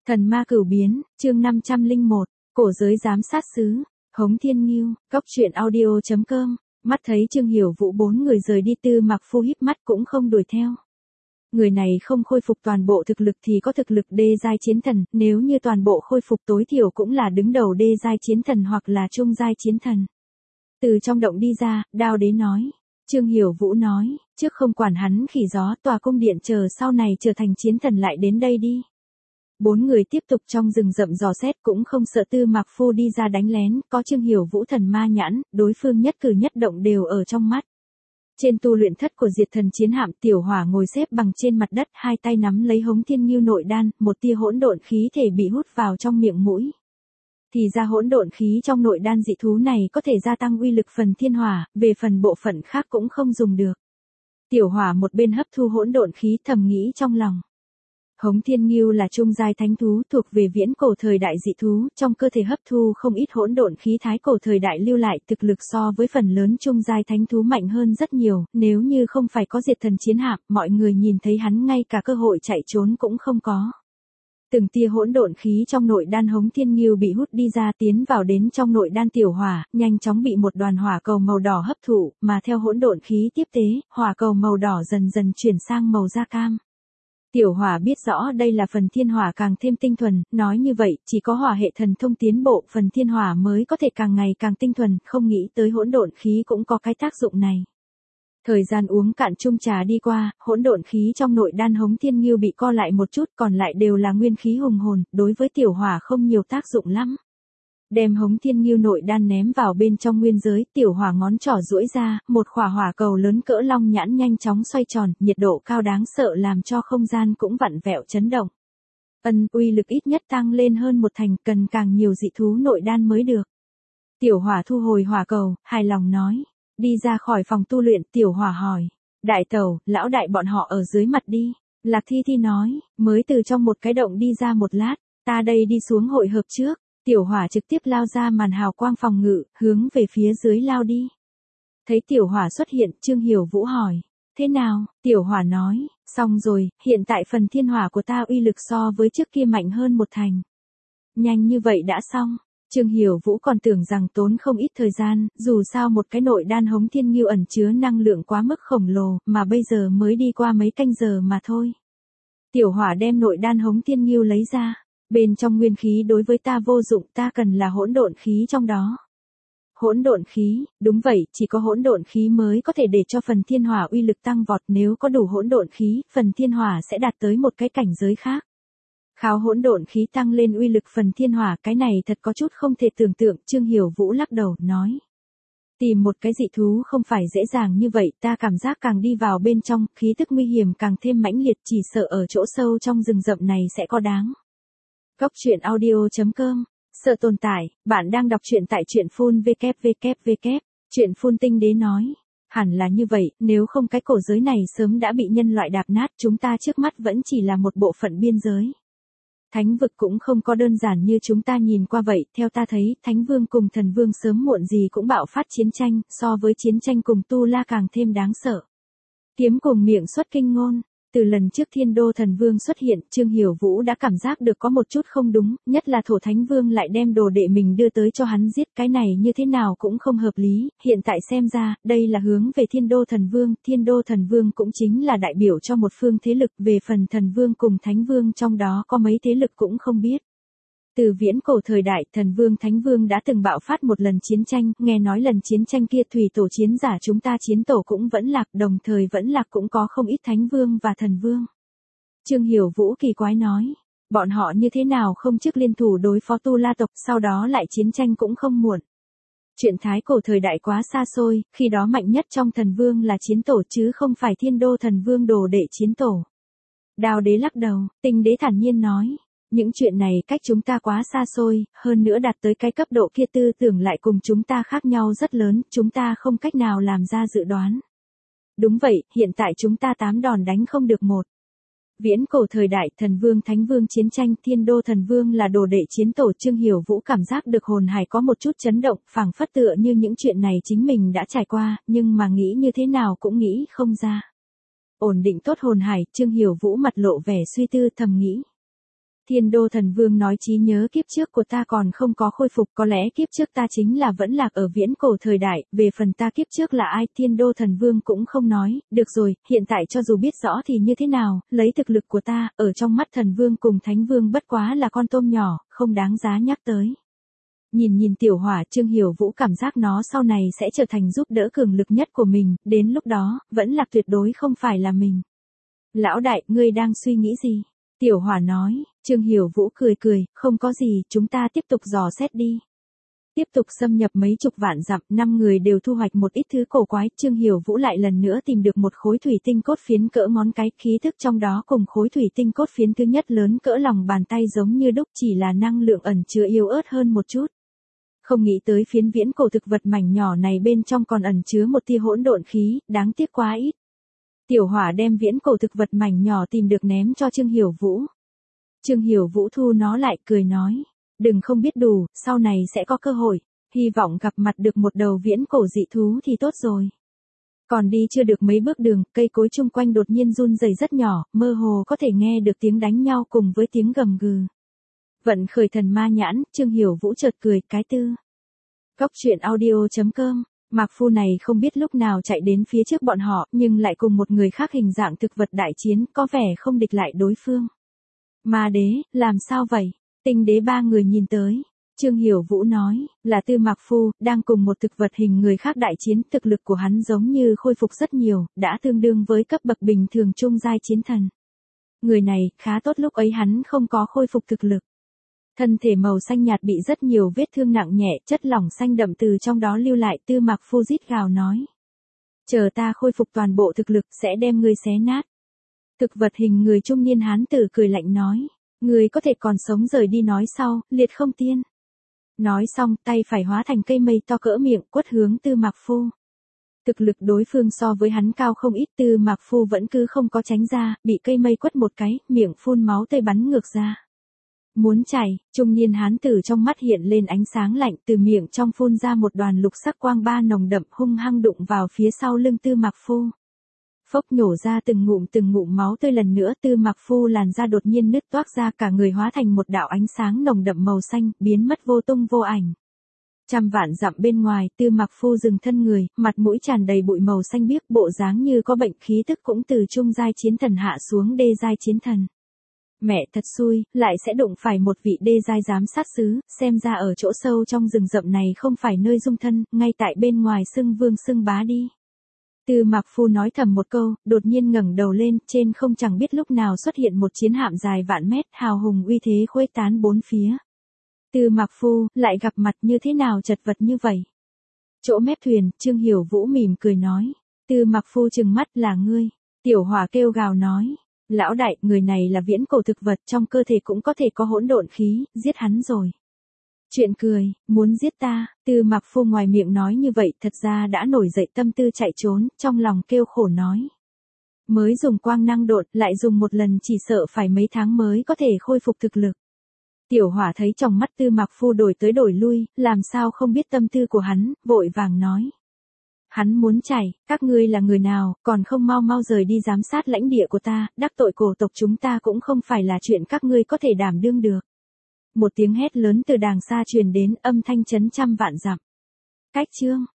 Thần ma cửu biến, chương 501, cổ giới giám sát sứ, Hống Thiên Ngưu, Cốc truyện audio.com, mắt thấy Trương Hiểu Vũ bốn người rời đi, Tư Mạc Phu híp mắt cũng không đuổi theo. Người này không khôi phục toàn bộ thực lực thì có thực lực đê giai chiến thần, nếu như toàn bộ khôi phục tối thiểu cũng là đứng đầu đê giai chiến thần hoặc là trung giai chiến thần. Từ trong động đi ra, Đao Đế nói. Trương Hiểu Vũ nói, trước không quản hắn khỉ gió, tòa cung điện chờ sau này trở thành chiến thần lại đến đây đi. Bốn người tiếp tục trong rừng rậm dò xét, cũng không sợ Tư Mạc Phu đi ra đánh lén, có Trương Hiểu Vũ thần ma nhãn, đối phương nhất cử nhất động đều ở trong mắt. Trên tu luyện thất của Diệt Thần chiến hạm, Tiểu Hỏa ngồi xếp bằng trên mặt đất, hai tay nắm lấy Hống Thiên Ngưu nội đan, một tia hỗn độn khí thể bị hút vào trong miệng mũi. Thì ra hỗn độn khí trong nội đan dị thú này có thể gia tăng uy lực phần thiên hỏa, về phần bộ phận khác cũng không dùng được. Tiểu Hỏa một bên hấp thu hỗn độn khí thầm nghĩ trong lòng. Hống Thiên Ngưu là trung giai thánh thú thuộc về viễn cổ thời đại dị thú, trong cơ thể hấp thu không ít hỗn độn khí thái cổ thời đại lưu lại, thực lực so với phần lớn trung giai thánh thú mạnh hơn rất nhiều, nếu như không phải có Diệt Thần chiến hạm, mọi người nhìn thấy hắn ngay cả cơ hội chạy trốn cũng không có. Từng tia hỗn độn khí trong nội đan Hống Thiên Ngưu bị hút đi ra, tiến vào đến trong nội đan Tiểu Hỏa, nhanh chóng bị một đoàn hỏa cầu màu đỏ hấp thụ, mà theo hỗn độn khí tiếp tế, hỏa cầu màu đỏ dần dần chuyển sang màu da cam. Tiểu Hỏa biết rõ đây là phần thiên hỏa càng thêm tinh thuần, nói như vậy, chỉ có hỏa hệ thần thông tiến bộ, phần thiên hỏa mới có thể càng ngày càng tinh thuần, không nghĩ tới hỗn độn khí cũng có cái tác dụng này. Thời gian uống cạn chung trà đi qua, hỗn độn khí trong nội đan Hống Thiên Ngưu bị co lại một chút, còn lại đều là nguyên khí hùng hồn, đối với Tiểu Hỏa không nhiều tác dụng lắm. Đem Hống Thiên Ngưu nội đan ném vào bên trong nguyên giới, Tiểu Hỏa ngón trỏ duỗi ra, một khỏa hỏa cầu lớn cỡ long nhãn nhanh chóng xoay tròn, nhiệt độ cao đáng sợ làm cho không gian cũng vặn vẹo chấn động. Uy lực ít nhất tăng lên hơn một thành, cần càng nhiều dị thú nội đan mới được. Tiểu Hỏa thu hồi hỏa cầu, hài lòng nói. Đi ra khỏi phòng tu luyện, Tiểu Hỏa hỏi. Đại tẩu, lão đại bọn họ ở dưới mặt đi. Lạc Thi Thi nói, mới từ trong một cái động đi ra một lát, ta đây đi xuống hội hợp trước. Tiểu Hỏa trực tiếp lao ra màn hào quang phòng ngự, hướng về phía dưới lao đi. Thấy Tiểu Hỏa xuất hiện, Trương Hiểu Vũ hỏi. Thế nào? Tiểu Hỏa nói, xong rồi, hiện tại phần thiên hỏa của ta uy lực so với trước kia mạnh hơn một thành. Nhanh như vậy đã xong. Trương Hiểu Vũ còn tưởng rằng tốn không ít thời gian, dù sao một cái nội đan Hống Thiên Ngưu ẩn chứa năng lượng quá mức khổng lồ, mà bây giờ mới đi qua mấy canh giờ mà thôi. Tiểu Hỏa đem nội đan Hống Thiên Ngưu lấy ra. Bên trong nguyên khí đối với ta vô dụng, ta cần là hỗn độn khí trong đó. Hỗn độn khí, đúng vậy, chỉ có hỗn độn khí mới có thể để cho phần thiên hỏa uy lực tăng vọt, nếu có đủ hỗn độn khí, phần thiên hỏa sẽ đạt tới một cái cảnh giới khác. Kháo hỗn độn khí tăng lên uy lực phần thiên hỏa, cái này thật có chút không thể tưởng tượng, Trương Hiểu Vũ lắc đầu, nói. Tìm một cái dị thú không phải dễ dàng như vậy, ta cảm giác càng đi vào bên trong, khí tức nguy hiểm càng thêm mãnh liệt, chỉ sợ ở chỗ sâu trong rừng rậm này sẽ có đáng. Cốc truyện audio.com, sợ tồn tại, bạn đang đọc truyện tại truyện phun www. Truyện phun tinh đế nói, hẳn là như vậy, nếu không cái cổ giới này sớm đã bị nhân loại đạp nát, chúng ta trước mắt vẫn chỉ là một bộ phận biên giới. Thánh vực cũng không có đơn giản như chúng ta nhìn qua vậy, theo ta thấy, Thánh Vương cùng Thần Vương sớm muộn gì cũng bạo phát chiến tranh, so với chiến tranh cùng Tu La càng thêm đáng sợ. Kiếm cùng miệng xuất kinh ngôn. Từ lần trước Thiên Đô Thần Vương xuất hiện, Trương Hiểu Vũ đã cảm giác được có một chút không đúng, nhất là Thổ Thánh Vương lại đem đồ đệ mình đưa tới cho hắn giết, cái này như thế nào cũng không hợp lý, hiện tại xem ra, đây là hướng về Thiên Đô Thần Vương cũng chính là đại biểu cho một phương thế lực, về phần Thần Vương cùng Thánh Vương trong đó có mấy thế lực cũng không biết. Từ viễn cổ thời đại, Thần Vương Thánh Vương đã từng bạo phát một lần chiến tranh, nghe nói lần chiến tranh kia thủy tổ chiến giả chúng ta chiến tổ cũng vẫn lạc, đồng thời vẫn lạc cũng có không ít Thánh Vương và Thần Vương. Trương Hiểu Vũ kỳ quái nói, bọn họ như thế nào không trước liên thủ đối phó Tu La tộc, sau đó lại chiến tranh cũng không muộn. Chuyện thái cổ thời đại quá xa xôi, khi đó mạnh nhất trong Thần Vương là chiến tổ chứ không phải Thiên Đô Thần Vương đồ đệ chiến tổ. Đao Đế lắc đầu, Tinh Đế thản nhiên nói. Những chuyện này cách chúng ta quá xa xôi, hơn nữa đạt tới cái cấp độ kia tư tưởng lại cùng chúng ta khác nhau rất lớn, chúng ta không cách nào làm ra dự đoán. Đúng vậy, hiện tại chúng ta 8 đòn đánh không được một. Viễn cổ thời đại, Thần Vương Thánh Vương chiến tranh, Thiên Đô Thần Vương là đồ đệ chiến tổ, Trương Hiểu Vũ cảm giác được hồn hải có một chút chấn động, phảng phất tựa như những chuyện này chính mình đã trải qua, nhưng mà nghĩ như thế nào cũng nghĩ không ra. Ổn định tốt hồn hải, Trương Hiểu Vũ mặt lộ vẻ suy tư thầm nghĩ. Thiên Đô Thần Vương nói trí nhớ kiếp trước của ta còn không có khôi phục, có lẽ kiếp trước ta chính là vẫn lạc ở viễn cổ thời đại, về phần ta kiếp trước là ai Thiên Đô Thần Vương cũng không nói, được rồi, hiện tại cho dù biết rõ thì như thế nào, lấy thực lực của ta, ở trong mắt Thần Vương cùng Thánh Vương bất quá là con tôm nhỏ, không đáng giá nhắc tới. Nhìn Tiểu Hỏa, Trương Hiểu Vũ cảm giác nó sau này sẽ trở thành giúp đỡ cường lực nhất của mình, đến lúc đó, vẫn là tuyệt đối không phải là mình. Lão đại, ngươi đang suy nghĩ gì? Tiểu Hỏa nói, Trương Hiểu Vũ cười, không có gì, chúng ta tiếp tục dò xét đi. Tiếp tục xâm nhập mấy chục vạn dặm, 5 người đều thu hoạch một ít thứ cổ quái, Trương Hiểu Vũ lại lần nữa tìm được một khối thủy tinh cốt phiến cỡ ngón cái, khí thức trong đó cùng khối thủy tinh cốt phiến thứ nhất lớn cỡ lòng bàn tay giống như đúc, chỉ là năng lượng ẩn chứa yếu ớt hơn một chút. Không nghĩ tới phiến viễn cổ thực vật mảnh nhỏ này bên trong còn ẩn chứa một tia hỗn độn khí, đáng tiếc quá ít. Tiểu Hỏa đem viễn cổ thực vật mảnh nhỏ tìm được ném cho Trương Hiểu Vũ. Trương Hiểu Vũ thu nó lại cười nói, đừng không biết đủ, sau này sẽ có cơ hội, hy vọng gặp mặt được một đầu viễn cổ dị thú thì tốt rồi. Còn đi chưa được mấy bước đường, cây cối chung quanh đột nhiên run rẩy rất nhỏ, mơ hồ có thể nghe được tiếng đánh nhau cùng với tiếng gầm gừ. Vận khởi thần ma nhãn, Trương Hiểu Vũ chợt cười, cái tư. Góc truyện audio.com, Mạc Phu này không biết lúc nào chạy đến phía trước bọn họ, nhưng lại cùng một người khác hình dạng thực vật đại chiến, có vẻ không địch lại đối phương. Ma đế, làm sao vậy? Tinh đế ba người nhìn tới. Trương Hiểu Vũ nói, là Tư Mạc Phu, đang cùng một thực vật hình người khác đại chiến, thực lực của hắn giống như khôi phục rất nhiều, đã tương đương với cấp bậc bình thường trung giai chiến thần. Người này, khá tốt lúc ấy hắn không có khôi phục thực lực. Thân thể màu xanh nhạt bị rất nhiều vết thương nặng nhẹ, chất lỏng xanh đậm từ trong đó lưu lại, Tư Mạc Phu rít gào nói. Chờ ta khôi phục toàn bộ thực lực, sẽ đem ngươi xé nát. Thực vật hình người trung niên hán tử cười lạnh nói. Ngươi có thể còn sống rời đi nói sau, liệt không tiên. Nói xong, tay phải hóa thành cây mây to cỡ miệng, quất hướng Tư Mạc Phu. Thực lực đối phương so với hắn cao không ít, Tư Mạc Phu vẫn cứ không có tránh ra, bị cây mây quất một cái, miệng phun máu tươi bắn ngược ra. Muốn chảy, trung niên hán tử trong mắt hiện lên ánh sáng lạnh, từ miệng trong phun ra một đoàn lục sắc quang ba nồng đậm, hung hăng đụng vào phía sau lưng Tư Mạc Phu. Phốc nhổ ra từng ngụm máu tươi, lần nữa Tư Mạc Phu làn da đột nhiên nứt toác ra, cả người hóa thành một đạo ánh sáng nồng đậm màu xanh, biến mất vô tung vô ảnh. Trăm vạn dặm bên ngoài, Tư Mạc Phu dừng thân người, mặt mũi tràn đầy bụi màu xanh biếc, bộ dáng như có bệnh, khí tức cũng từ trung giai chiến thần hạ xuống đê giai chiến thần. Mẹ thật xui, lại sẽ đụng phải một vị đê giai giám sát sứ, xem ra ở chỗ sâu trong rừng rậm này không phải nơi dung thân, ngay tại bên ngoài xưng vương xưng bá đi. Tư Mạc Phu nói thầm một câu, đột nhiên ngẩng đầu lên, trên không chẳng biết lúc nào xuất hiện một chiến hạm dài vạn mét, hào hùng uy thế khuếch tán bốn phía. Tư Mạc Phu, lại gặp mặt như thế nào chật vật như vậy? Chỗ mép thuyền, Trương Hiểu Vũ mỉm cười nói. Tư Mạc Phu trừng mắt, là ngươi. Tiểu Hỏa kêu gào nói. Lão đại, người này là viễn cổ thực vật, trong cơ thể cũng có thể có hỗn độn khí, giết hắn rồi. Chuyện cười, muốn giết ta, Tư Mạc Phu ngoài miệng nói như vậy, thật ra đã nổi dậy tâm tư chạy trốn, trong lòng kêu khổ nói. Mới dùng quang năng độn, lại dùng một lần chỉ sợ phải mấy tháng mới có thể khôi phục thực lực. Tiểu Hỏa thấy trong mắt Tư Mạc Phu đổi tới đổi lui, làm sao không biết tâm tư của hắn, vội vàng nói. Hắn muốn chạy, các ngươi là người nào, còn không mau mau rời đi giám sát lãnh địa của ta, đắc tội cổ tộc chúng ta cũng không phải là chuyện các ngươi có thể đảm đương được. Một tiếng hét lớn từ đàng xa truyền đến, âm thanh chấn trăm vạn dặm. Cách chương